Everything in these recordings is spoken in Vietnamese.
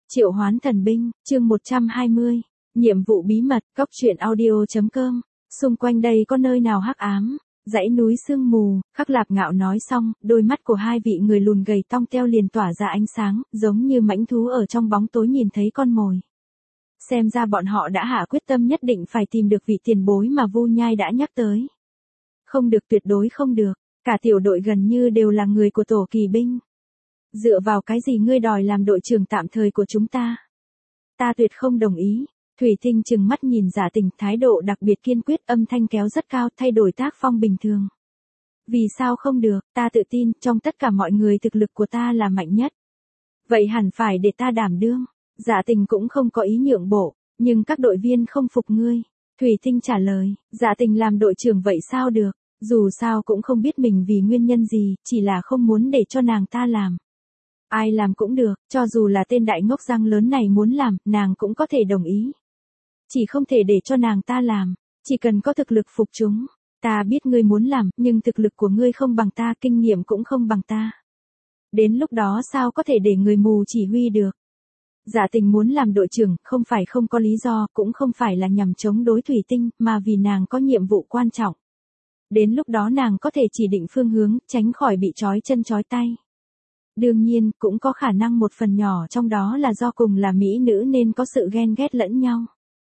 Triệu hoán thần binh, chương 120. Nhiệm vụ bí mật, cóc truyện audio.com. Xung quanh đây có nơi nào hắc ám, dãy núi sương mù, Khắc Lạp Ngạo nói xong, đôi mắt của hai vị người lùn gầy tong teo liền tỏa ra ánh sáng, giống như mãnh thú ở trong bóng tối nhìn thấy con mồi. Xem ra bọn họ đã hạ quyết tâm nhất định phải tìm được vị tiền bối mà Vu Nhai đã nhắc tới. Không được, tuyệt đối không được, cả tiểu đội gần như đều là người của tổ kỳ binh. Dựa vào cái gì ngươi đòi làm đội trưởng tạm thời của chúng ta? Ta tuyệt không đồng ý. Thủy Tinh trừng mắt nhìn Giả Tình, thái độ đặc biệt kiên quyết, âm thanh kéo rất cao, thay đổi tác phong bình thường. Vì sao không được, ta tự tin, trong tất cả mọi người thực lực của ta là mạnh nhất. Vậy hẳn phải để ta đảm đương. Giả Tình cũng không có ý nhượng bộ, nhưng các đội viên không phục ngươi. Thủy Tinh trả lời, Giả Tình làm đội trưởng vậy sao được, dù sao cũng không biết mình vì nguyên nhân gì, chỉ là không muốn để cho nàng ta làm. Ai làm cũng được, cho dù là tên đại ngốc răng lớn này muốn làm, nàng cũng có thể đồng ý. Chỉ không thể để cho nàng ta làm, chỉ cần có thực lực phục chúng. Ta biết ngươi muốn làm, nhưng thực lực của ngươi không bằng ta, kinh nghiệm cũng không bằng ta. Đến lúc đó sao có thể để người mù chỉ huy được. Giả Tình muốn làm đội trưởng, không phải không có lý do, cũng không phải là nhằm chống đối Thủy Tinh, mà vì nàng có nhiệm vụ quan trọng. Đến lúc đó nàng có thể chỉ định phương hướng, tránh khỏi bị trói chân trói tay. Đương nhiên, cũng có khả năng một phần nhỏ trong đó là do cùng là mỹ nữ nên có sự ghen ghét lẫn nhau.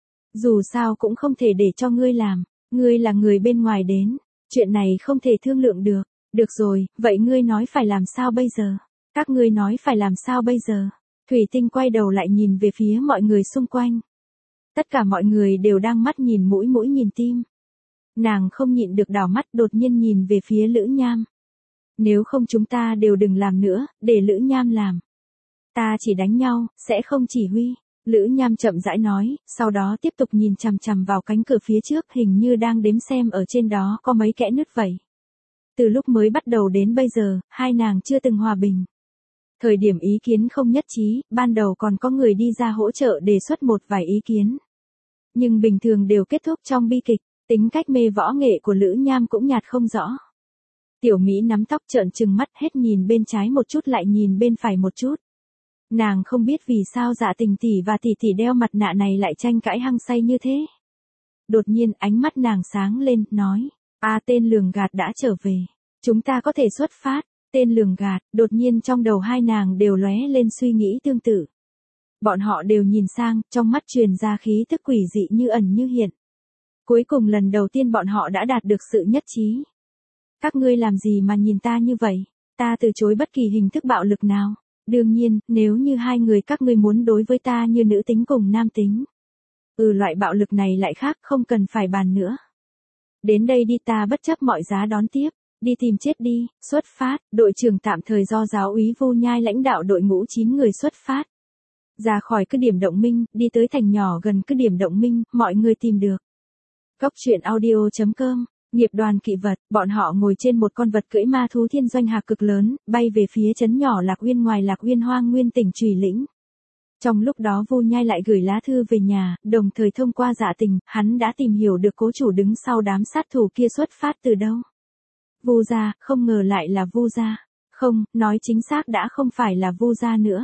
Dù sao cũng không thể để cho ngươi làm, ngươi là người bên ngoài đến, chuyện này không thể thương lượng được. Được rồi, vậy ngươi nói phải làm sao bây giờ? Các ngươi nói phải làm sao bây giờ? Thủy Tinh quay đầu lại nhìn về phía mọi người xung quanh. Tất cả mọi người đều đang mắt nhìn mũi mũi nhìn tim. Nàng không nhịn được đảo mắt, đột nhiên nhìn về phía Lữ Nham. Nếu không chúng ta đều đừng làm nữa, để Lữ Nham làm. Ta chỉ đánh nhau, sẽ không chỉ huy. Lữ Nham chậm rãi nói, sau đó tiếp tục nhìn chằm chằm vào cánh cửa phía trước, hình như đang đếm xem ở trên đó có mấy kẽ nứt vậy. Từ lúc mới bắt đầu đến bây giờ, hai nàng chưa từng hòa bình. Thời điểm ý kiến không nhất trí, ban đầu còn có người đi ra hỗ trợ đề xuất một vài ý kiến. Nhưng bình thường đều kết thúc trong bi kịch, tính cách mê võ nghệ của Lữ Nham cũng nhạt không rõ. Tiểu Mỹ nắm tóc trợn trừng mắt, hết nhìn bên trái một chút lại nhìn bên phải một chút. Nàng không biết vì sao Dạ Tình tỷ và tỷ tỷ đeo mặt nạ này lại tranh cãi hăng say như thế. Đột nhiên ánh mắt nàng sáng lên, nói, tên lường gạt đã trở về. Chúng ta có thể xuất phát. Tên lường gạt, đột nhiên trong đầu hai nàng đều lóe lên suy nghĩ tương tự. Bọn họ đều nhìn sang, trong mắt truyền ra khí tức quỷ dị như ẩn như hiện. Cuối cùng lần đầu tiên bọn họ đã đạt được sự nhất trí. Các ngươi làm gì mà nhìn ta như vậy? Ta từ chối bất kỳ hình thức bạo lực nào. Đương nhiên, nếu như hai người các ngươi muốn đối với ta như nữ tính cùng nam tính. Loại bạo lực này lại khác, không cần phải bàn nữa. Đến đây đi, ta bất chấp mọi giá đón tiếp. Đi tìm chết đi, xuất phát. Đội trưởng tạm thời do giáo úy Vu Nhai lãnh đạo đội ngũ 9 người xuất phát. Ra khỏi cứ điểm Động Minh, đi tới thành nhỏ gần cứ điểm Động Minh, mọi người tìm được. Cóc truyện audio.com. Nghiệp đoàn kỵ vật, bọn họ ngồi trên một con vật cưỡi ma thú thiên doanh hạc cực lớn, bay về phía trấn nhỏ Lạc Uyên ngoài Lạc Uyên Hoang Nguyên tỉnh Trùy Lĩnh. Trong lúc đó Vu Nhai lại gửi lá thư về nhà, đồng thời thông qua Dạ Tình, hắn đã tìm hiểu được cố chủ đứng sau đám sát thủ kia xuất phát từ đâu. Vu gia, không ngờ lại là Vu gia. Không, nói chính xác đã không phải là Vu gia nữa.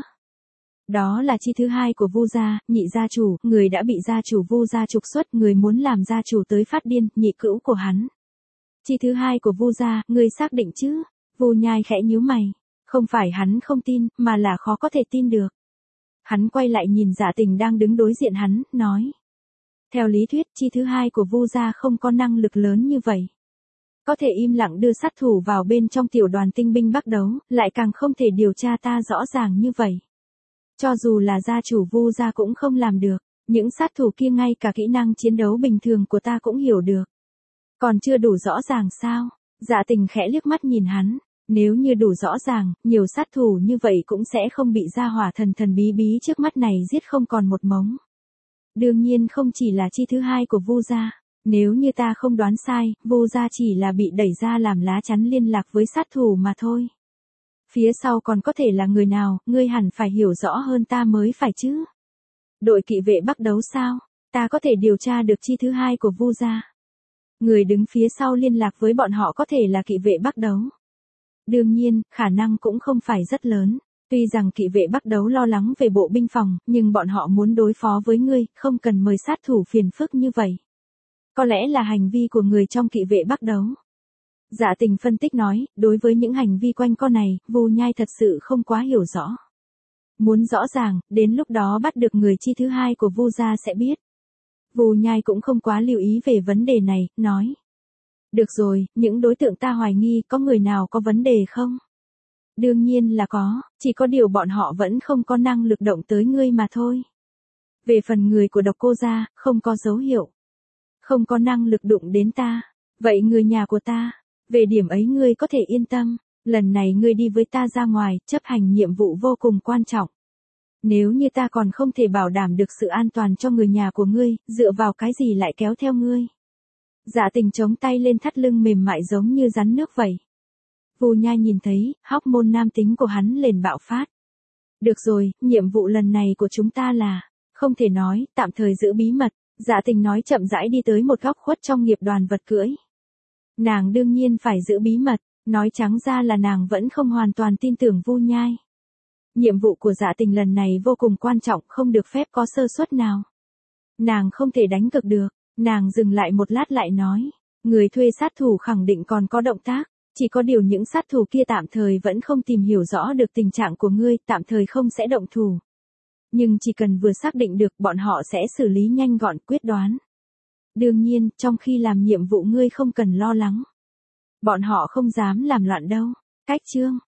Đó là chi thứ hai của Vu gia, nhị gia chủ, người đã bị gia chủ Vu gia trục xuất, người muốn làm gia chủ tới phát điên, nhị cữu của hắn. Chi thứ hai của Vu gia, người xác định chứ? Vu Nhai khẽ nhíu mày. Không phải hắn không tin, mà là khó có thể tin được. Hắn quay lại nhìn Dạ Tình đang đứng đối diện hắn, nói. Theo lý thuyết, chi thứ hai của Vu gia không có năng lực lớn như vậy. Có thể im lặng đưa sát thủ vào bên trong tiểu đoàn tinh binh bắt đấu, lại càng không thể điều tra ta rõ ràng như vậy. Cho dù là gia chủ Vu gia cũng không làm được, những sát thủ kia ngay cả kỹ năng chiến đấu bình thường của ta cũng hiểu được. Còn chưa đủ rõ ràng sao? Dạ Tình khẽ liếc mắt nhìn hắn, nếu như đủ rõ ràng, nhiều sát thủ như vậy cũng sẽ không bị gia hỏa thần thần bí bí trước mắt này giết không còn một mống. Đương nhiên không chỉ là chi thứ hai của Vu gia. Nếu như ta không đoán sai, Vu gia chỉ là bị đẩy ra làm lá chắn liên lạc với sát thủ mà thôi. Phía sau còn có thể là người nào, ngươi hẳn phải hiểu rõ hơn ta mới phải chứ. Đội kỵ vệ bắt đấu sao? Ta có thể điều tra được chi thứ hai của Vu gia. Người đứng phía sau liên lạc với bọn họ có thể là kỵ vệ bắt đấu. Đương nhiên, khả năng cũng không phải rất lớn. Tuy rằng kỵ vệ Bắc Đấu lo lắng về bộ binh phòng, nhưng bọn họ muốn đối phó với ngươi, không cần mời sát thủ phiền phức như vậy. Có lẽ là hành vi của người trong kỵ vệ Bắc Đấu. Dạ Tình phân tích nói, đối với những hành vi quanh co này, Vu Nhai thật sự không quá hiểu rõ. Muốn rõ ràng, đến lúc đó bắt được người chi thứ hai của Vu gia sẽ biết. Vu Nhai cũng không quá lưu ý về vấn đề này, nói. Được rồi, những đối tượng ta hoài nghi có người nào có vấn đề không? Đương nhiên là có, chỉ có điều bọn họ vẫn không có năng lực động tới ngươi mà thôi. Về phần người của Độc Cô gia, không có dấu hiệu. Không có năng lực đụng đến ta. Vậy người nhà của ta, về điểm ấy ngươi có thể yên tâm, lần này ngươi đi với ta ra ngoài, chấp hành nhiệm vụ vô cùng quan trọng. Nếu như ta còn không thể bảo đảm được sự an toàn cho người nhà của ngươi, dựa vào cái gì lại kéo theo ngươi? Dạ Tình chống tay lên thắt lưng mềm mại giống như rắn nước vậy. Vu Nhai nhìn thấy, hóc môn nam tính của hắn liền bạo phát. Được rồi, nhiệm vụ lần này của chúng ta là, không thể nói, tạm thời giữ bí mật. Dạ Tình nói chậm rãi đi tới một góc khuất trong nghiệp đoàn vật cưỡi. Nàng đương nhiên phải giữ bí mật, nói trắng ra là nàng vẫn không hoàn toàn tin tưởng Vu Nhai. Nhiệm vụ của Dạ Tình lần này vô cùng quan trọng, không được phép có sơ suất nào. Nàng không thể đánh cược được, nàng dừng lại một lát lại nói, người thuê sát thủ khẳng định còn có động tác, chỉ có điều những sát thủ kia tạm thời vẫn không tìm hiểu rõ được tình trạng của ngươi, tạm thời không sẽ động thủ. Nhưng chỉ cần vừa xác định được bọn họ sẽ xử lý nhanh gọn quyết đoán. Đương nhiên, trong khi làm nhiệm vụ ngươi không cần lo lắng. Bọn họ không dám làm loạn đâu. Cách chương